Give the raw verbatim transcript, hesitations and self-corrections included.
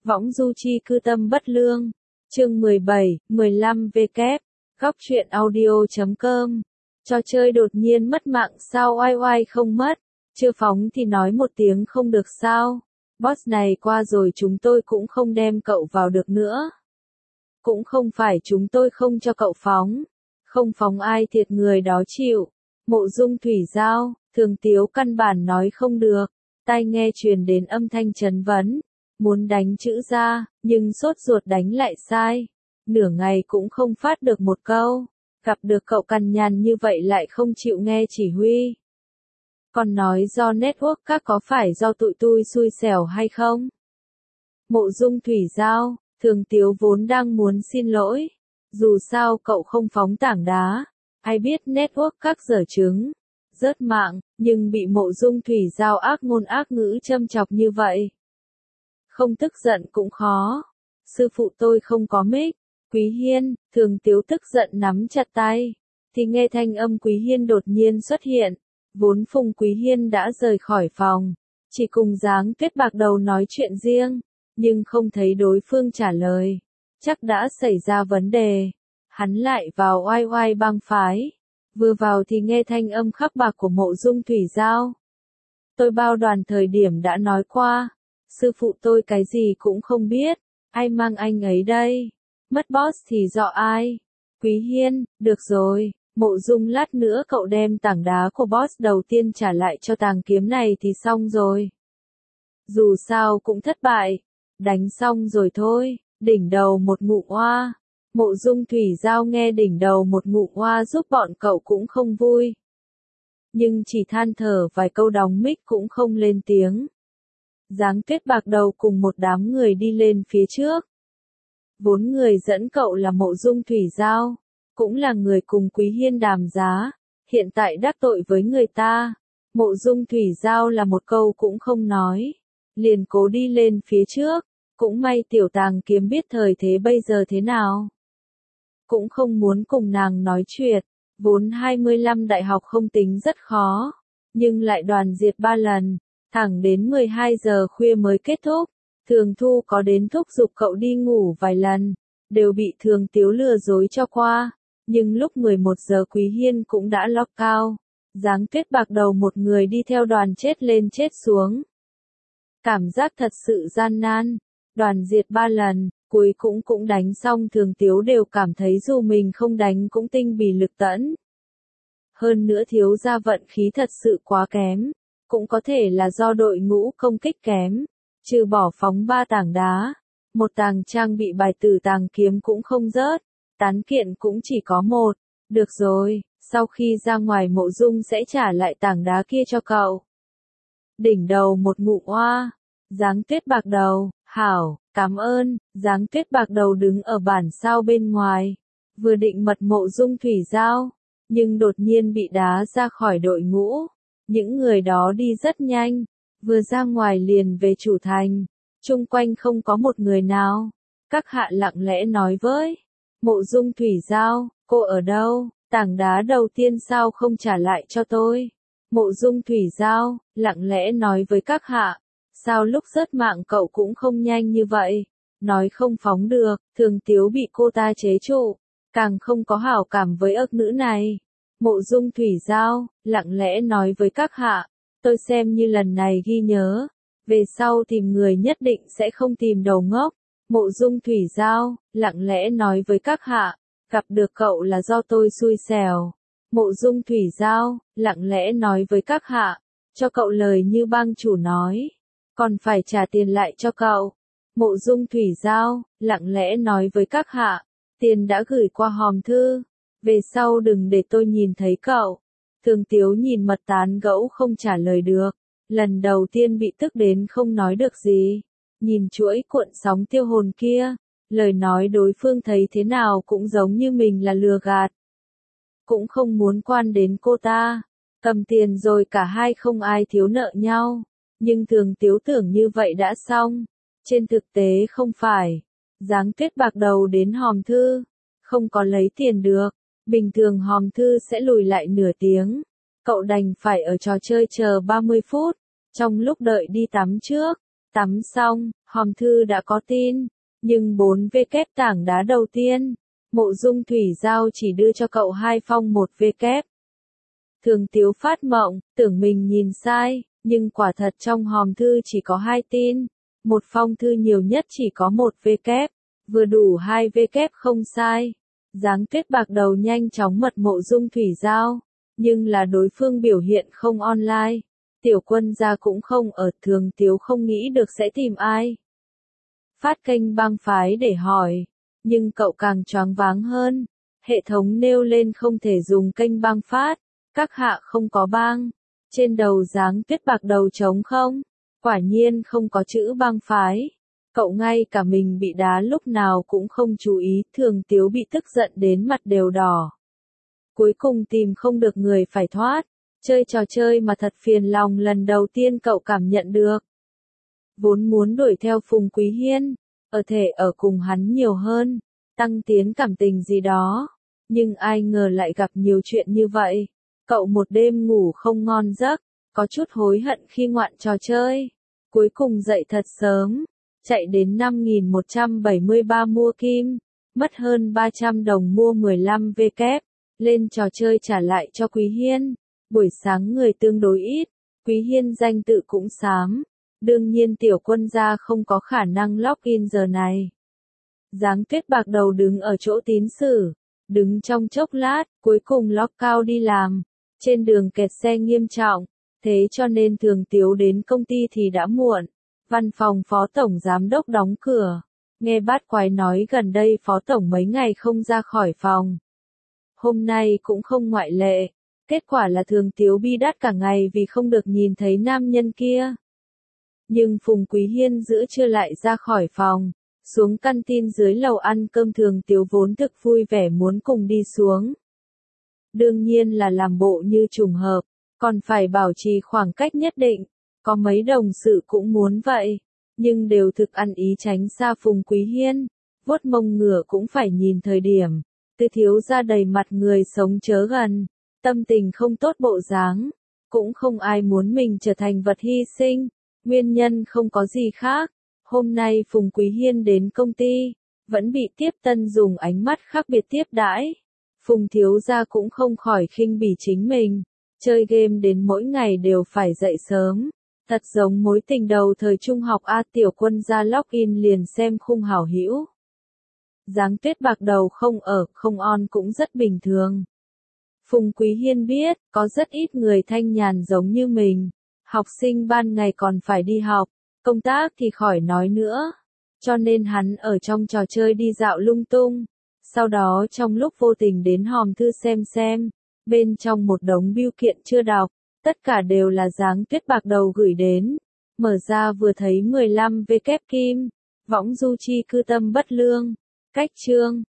Võng du chi cư tâm bất lương. Chương mười bảy, mười lăm W. Góc truyện audio chấm com. Trò chơi đột nhiên mất mạng sao oai oai không mất. Chưa phóng thì nói một tiếng không được sao. Boss này qua rồi chúng tôi cũng không đem cậu vào được nữa. Cũng không phải chúng tôi không cho cậu phóng. Không phóng ai thiệt người đó chịu. Mộ Dung Thủy Giao, Thường Tiếu căn bản nói không được. Tai nghe truyền đến âm thanh chấn vấn. Muốn đánh chữ ra, nhưng sốt ruột đánh lại sai. Nửa ngày cũng không phát được một câu. Gặp được cậu cằn nhằn như vậy lại không chịu nghe chỉ huy. Còn nói do network các có phải do tụi tôi xui xẻo hay không? Mộ Dung Thủy Giao, Thường Tiếu vốn đang muốn xin lỗi. Dù sao cậu không phóng tảng đá. Ai biết network các dở chứng. Rớt mạng, nhưng bị Mộ Dung Thủy Giao ác ngôn ác ngữ châm chọc như vậy. Không tức giận cũng khó. Sư phụ tôi không có mic. Quý Hiên, Thường Tiếu tức giận nắm chặt tay. Thì nghe thanh âm Quý Hiên đột nhiên xuất hiện. Vốn Phùng Quý Hiên đã rời khỏi phòng. Chỉ cùng Giáng Tuyết Bạc Đầu nói chuyện riêng. Nhưng không thấy đối phương trả lời. Chắc đã xảy ra vấn đề. Hắn lại vào oai oai bang phái. Vừa vào thì nghe thanh âm khắc bạc của Mộ Dung Thủy Giao. Tôi bao đoàn thời điểm đã nói qua. Sư phụ tôi cái gì cũng không biết. Ai mang anh ấy đây? Mất boss thì do ai? Quý Hiên, được rồi. Mộ Dung lát nữa cậu đem tảng đá của boss đầu tiên trả lại cho tàng kiếm này thì xong rồi. Dù sao cũng thất bại. Đánh xong rồi thôi. Đỉnh đầu một ngụ oa. Mộ Dung Thủy Giao nghe đỉnh đầu một ngụ oa giúp bọn cậu cũng không vui. Nhưng chỉ than thở vài câu đóng mic cũng không lên tiếng. Giáng Tuyết Bạc Đầu cùng một đám người đi lên phía trước. Vốn người dẫn cậu là Mộ Dung Thủy Giao, cũng là người cùng Quý Hiên đàm giá, hiện tại đắc tội với người ta. Mộ Dung Thủy Giao là một câu cũng không nói, liền cố đi lên phía trước, cũng may tiểu tàng kiếm biết thời thế bây giờ thế nào. Cũng không muốn cùng nàng nói chuyện, vốn hai mươi lăm đại học không tính rất khó, nhưng lại đoàn diệt ba lần. Thẳng đến mười hai giờ khuya mới kết thúc, Thường Thu có đến thúc giục cậu đi ngủ vài lần, đều bị Thường Tiếu lừa dối cho qua, nhưng lúc mười một giờ Quý Hiên cũng đã lock cao, Giáng Tuyết Bạc Đầu một người đi theo đoàn chết lên chết xuống. Cảm giác thật sự gian nan, đoàn diệt ba lần, cuối cũng cũng đánh xong Thường Tiếu đều cảm thấy dù mình không đánh cũng tinh bì lực tẫn. Hơn nữa thiếu gia vận khí thật sự quá kém. Cũng có thể là do đội ngũ công kích kém, trừ bỏ phóng ba tảng đá, một tàng trang bị bài tử tàng kiếm cũng không rớt, tán kiện cũng chỉ có một. Được rồi, sau khi ra ngoài Mộ Dung sẽ trả lại tảng đá kia cho cậu. Đỉnh đầu một ngụ oa, Giáng Tuyết Bạc Đầu, hảo, cảm ơn. Giáng Tuyết Bạc Đầu đứng ở bản sao bên ngoài, vừa định mật Mộ Dung Thủy Giao, nhưng đột nhiên bị đá ra khỏi đội ngũ. Những người đó đi rất nhanh, vừa ra ngoài liền về chủ thành, chung quanh không có một người nào. Các hạ lặng lẽ nói với Mộ Dung Thủy Giao, cô ở đâu, tảng đá đầu tiên sao không trả lại cho tôi. Mộ Dung Thủy Giao, lặng lẽ nói với các hạ, sao lúc rớt mạng cậu cũng không nhanh như vậy, nói không phóng được. Thường Tiếu bị cô ta chế trụ, càng không có hảo cảm với ức nữ này. Mộ Dung Thủy Giao, lặng lẽ nói với các hạ, tôi xem như lần này ghi nhớ, về sau tìm người nhất định sẽ không tìm đầu ngốc. Mộ Dung Thủy Giao, lặng lẽ nói với các hạ, gặp được cậu là do tôi xui xẻo. Mộ Dung Thủy Giao, lặng lẽ nói với các hạ, cho cậu lời như bang chủ nói, còn phải trả tiền lại cho cậu. Mộ Dung Thủy Giao, lặng lẽ nói với các hạ, tiền đã gửi qua hòm thư. Về sau đừng để tôi nhìn thấy cậu. Thường Tiếu nhìn mật tán gẫu không trả lời được. Lần đầu tiên bị tức đến không nói được gì. Nhìn chuỗi cuộn sóng tiêu hồn kia. Lời nói đối phương thấy thế nào cũng giống như mình là lừa gạt. Cũng không muốn quan đến cô ta. Cầm tiền rồi cả hai không ai thiếu nợ nhau. Nhưng Thường Tiếu tưởng như vậy đã xong. Trên thực tế không phải. Giáng Tuyết Bạc Đầu đến hòm thư. Không có lấy tiền được. Bình thường hòm thư sẽ lùi lại nửa tiếng. Cậu đành phải ở trò chơi chờ ba mươi phút. Trong lúc đợi đi tắm trước, Tắm xong, hòm thư đã có tin, nhưng bốn V kép tảng đá đầu tiên, Mộ Dung Thủy Giao chỉ đưa cho cậu hai phong một V kép. Thường Tiếu phát mộng, tưởng mình nhìn sai, nhưng quả thật trong hòm thư chỉ có hai tin, một phong thư nhiều nhất chỉ có một V kép, vừa đủ hai V kép không sai. Giáng Tuyết bạc đầu nhanh chóng mật Mộ Dung Thủy Giao, nhưng là đối phương biểu hiện không online. Tiểu Quân gia cũng không ở, Thường Tiếu không nghĩ được sẽ tìm ai. Phát kênh bang phái để hỏi, nhưng cậu càng choáng váng hơn. Hệ thống nêu lên không thể dùng kênh bang phát, các hạ không có bang. Trên đầu Giáng Tuyết bạc đầu trống không, quả nhiên không có chữ bang phái. Cậu ngay cả mình bị đá lúc nào cũng không chú ý, Thường Tiếu bị tức giận đến mặt đều đỏ. Cuối cùng tìm không được người phải thoát, chơi trò chơi mà thật phiền lòng lần đầu tiên cậu cảm nhận được. Vốn muốn đuổi theo Phùng Quý Hiên, ở thể ở cùng hắn nhiều hơn, tăng tiến cảm tình gì đó, nhưng ai ngờ lại gặp nhiều chuyện như vậy. Cậu một đêm ngủ không ngon giấc, có chút hối hận khi ngoạn trò chơi. Cuối cùng dậy thật sớm, chạy đến năm nghìn một trăm bảy mươi ba mua kim, mất hơn ba trăm đồng mua mười lăm V kép, lên trò chơi trả lại cho Quý Hiên. Buổi sáng người tương đối ít, Quý Hiên danh tự cũng xám, đương nhiên Tiểu Quân gia không có khả năng login giờ này. Giáng Tuyết bạc đầu đứng ở chỗ tín sử, đứng trong chốc lát, cuối cùng log out đi làm, trên đường kẹt xe nghiêm trọng, thế cho nên Thường Tiếu đến công ty thì đã muộn. Văn phòng phó tổng giám đốc đóng cửa, nghe bát quái nói gần đây phó tổng mấy ngày không ra khỏi phòng. Hôm nay cũng không ngoại lệ, kết quả là Thường Tiếu bi đát cả ngày vì không được nhìn thấy nam nhân kia. Nhưng Phùng Quý Hiên giữa trưa lại ra khỏi phòng, xuống căn tin dưới lầu ăn cơm. Thường Tiếu vốn thực vui vẻ muốn cùng đi xuống. Đương nhiên là làm bộ như trùng hợp, còn phải bảo trì khoảng cách nhất định. Có mấy đồng sự cũng muốn vậy, nhưng đều thực ăn ý tránh xa Phùng Quý Hiên, vuốt mông ngựa cũng phải nhìn thời điểm. Tư thiếu ra đầy mặt người sống chớ gần, tâm tình không tốt bộ dáng, cũng không ai muốn mình trở thành vật hy sinh, nguyên nhân không có gì khác. Hôm nay Phùng Quý Hiên đến công ty, vẫn bị Tiếp Tân dùng ánh mắt khác biệt tiếp đãi. Phùng thiếu gia cũng không khỏi khinh bỉ chính mình, chơi game đến mỗi ngày đều phải dậy sớm. Thật giống mối tình đầu thời trung học A. Tiểu Quân gia login liền xem khung hảo hữu. Giáng Tuyết bạc đầu không ở, không on cũng rất bình thường. Phùng Quý Hiên biết, có rất ít người thanh nhàn giống như mình. Học sinh ban ngày còn phải đi học, công tác thì khỏi nói nữa. Cho nên hắn ở trong trò chơi đi dạo lung tung. Sau đó trong lúc vô tình đến hòm thư xem xem, bên trong một đống bưu kiện chưa đọc. Tất cả đều là Giáng Tuyết bạc đầu gửi đến. Mở ra vừa thấy mười lăm V kép kim. Võng du chi cư tâm bất lương. Cách chương.